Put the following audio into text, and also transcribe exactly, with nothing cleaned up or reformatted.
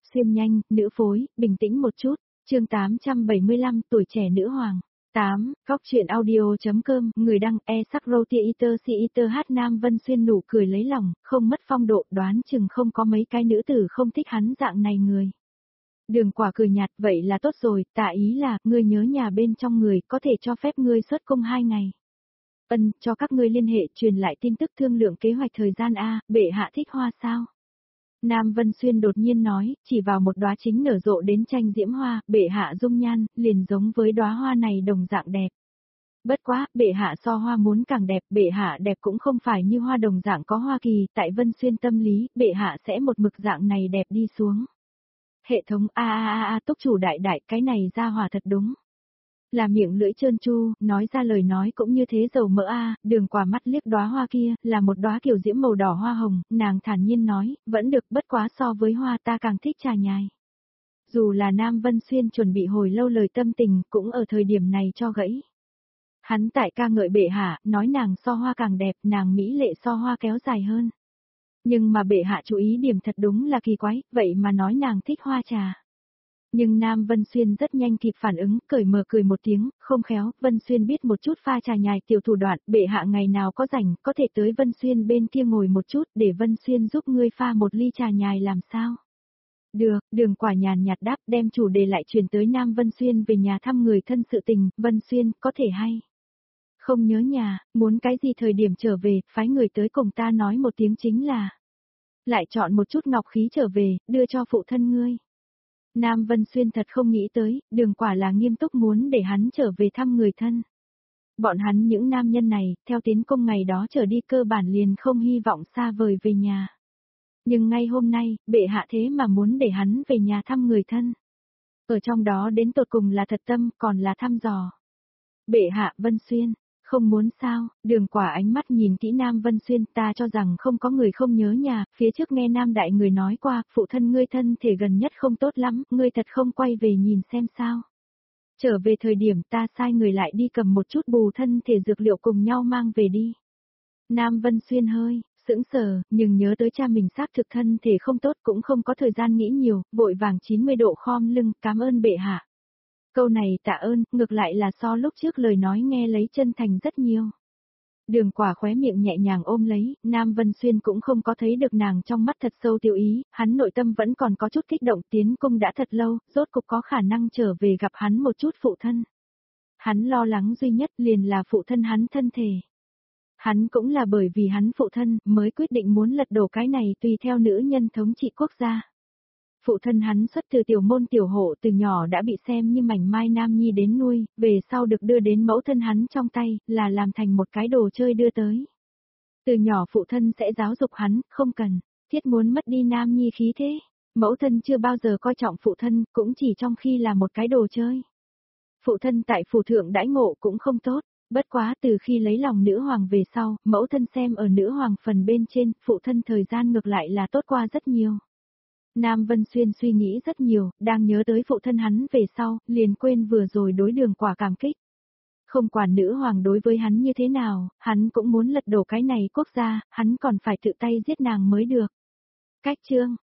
Xuyên nhanh, nữ phối, bình tĩnh một chút. Chương tám trăm bảy mươi lăm, tuổi trẻ nữ hoàng. tám. Góc truyện audio.com, người đăng e sắc roti eater si eater hát Nam Vân Xuyên nụ cười lấy lòng, không mất phong độ, đoán chừng không có mấy cái nữ tử không thích hắn dạng này người. Đường Quả cười nhạt, vậy là tốt rồi, tạ ý là, ngươi nhớ nhà bên trong người, có thể cho phép ngươi xuất cung hai ngày. Ân, cho các ngươi liên hệ, truyền lại tin tức thương lượng kế hoạch thời gian a, bệ hạ thích hoa sao? Nam Vân Xuyên đột nhiên nói, chỉ vào một đóa chính nở rộ đến tranh diễm hoa, bệ hạ dung nhan, liền giống với đóa hoa này đồng dạng đẹp. Bất quá, bệ hạ so hoa muốn càng đẹp, bệ hạ đẹp cũng không phải như hoa đồng dạng có hoa kỳ, tại Vân Xuyên tâm lý, bệ hạ sẽ một mực dạng này đẹp đi xuống. Hệ thống a a a a túc chủ đại đại, cái này ra hòa thật đúng. Là miệng lưỡi trơn tru, nói ra lời nói cũng như thế dầu mỡ a, Đường Quả mắt liếc đóa hoa kia, là một đóa kiểu diễm màu đỏ hoa hồng, nàng thản nhiên nói, vẫn được, bất quá so với hoa ta càng thích trà nhài. Dù là Nam Vân Xuyên chuẩn bị hồi lâu lời tâm tình, cũng ở thời điểm này cho gãy. Hắn tại ca ngợi bệ hạ, nói nàng so hoa càng đẹp, nàng mỹ lệ so hoa kéo dài hơn. Nhưng mà bệ hạ chú ý điểm thật đúng là kỳ quái, vậy mà nói nàng thích hoa trà. Nhưng Nam Vân Xuyên rất nhanh kịp phản ứng, cởi mở cười một tiếng, không khéo, Vân Xuyên biết một chút pha trà nhài tiểu thủ đoạn, bệ hạ ngày nào có rảnh, có thể tới Vân Xuyên bên kia ngồi một chút, để Vân Xuyên giúp ngươi pha một ly trà nhài làm sao? Được, Đường Quả nhàn nhạt đáp, đem chủ đề lại truyền tới Nam Vân Xuyên về nhà thăm người thân sự tình, Vân Xuyên, có thể hay. Không nhớ nhà, muốn cái gì thời điểm trở về, phái người tới cùng ta nói một tiếng chính là. Lại chọn một chút ngọc khí trở về, đưa cho phụ thân ngươi. Nam Vân Xuyên thật không nghĩ tới, Đường Quả là nghiêm túc muốn để hắn trở về thăm người thân. Bọn hắn những nam nhân này, theo tiến công ngày đó trở đi cơ bản liền không hy vọng xa vời về nhà. Nhưng ngay hôm nay, bệ hạ thế mà muốn để hắn về nhà thăm người thân. Ở trong đó đến tột cùng là thật tâm, còn là thăm dò. Bệ hạ Vân Xuyên, không muốn sao, Đường Quả ánh mắt nhìn kỹ Nam Vân Xuyên, ta cho rằng không có người không nhớ nhà, phía trước nghe Nam Đại người nói qua, phụ thân ngươi thân thể gần nhất không tốt lắm, ngươi thật không quay về nhìn xem sao. Trở về thời điểm ta sai người lại đi cầm một chút bù thân thể dược liệu cùng nhau mang về đi. Nam Vân Xuyên hơi, sững sờ, nhưng nhớ tới cha mình xác thực thân thể không tốt cũng không có thời gian nghĩ nhiều, vội vàng chín mươi độ khom lưng, cảm ơn bệ hạ. Câu này tạ ơn, ngược lại là so lúc trước lời nói nghe lấy chân thành rất nhiều. Đường Quả khóe miệng nhẹ nhàng ôm lấy, Nam Vân Xuyên cũng không có thấy được nàng trong mắt thật sâu tiêu ý, hắn nội tâm vẫn còn có chút kích động, tiến cung đã thật lâu, rốt cục có khả năng trở về gặp hắn một chút phụ thân. Hắn lo lắng duy nhất liền là phụ thân hắn thân thể. Hắn cũng là bởi vì hắn phụ thân mới quyết định muốn lật đổ cái này tùy theo nữ nhân thống trị quốc gia. Phụ thân hắn xuất từ tiểu môn tiểu hộ, từ nhỏ đã bị xem như mảnh mai nam nhi đến nuôi, về sau được đưa đến mẫu thân hắn trong tay, là làm thành một cái đồ chơi đưa tới. Từ nhỏ phụ thân sẽ giáo dục hắn, không cần, thiết muốn mất đi nam nhi khí thế. Mẫu thân chưa bao giờ coi trọng phụ thân, cũng chỉ trong khi là một cái đồ chơi. Phụ thân tại phủ thượng đãi ngộ cũng không tốt, bất quá từ khi lấy lòng nữ hoàng về sau, mẫu thân xem ở nữ hoàng phần bên trên, phụ thân thời gian ngược lại là tốt qua rất nhiều. Nam Vân Xuyên suy nghĩ rất nhiều, đang nhớ tới phụ thân hắn về sau, liền quên vừa rồi đối Đường Quả cảm kích. Không quản nữ hoàng đối với hắn như thế nào, hắn cũng muốn lật đổ cái này quốc gia, hắn còn phải tự tay giết nàng mới được. Cách chương,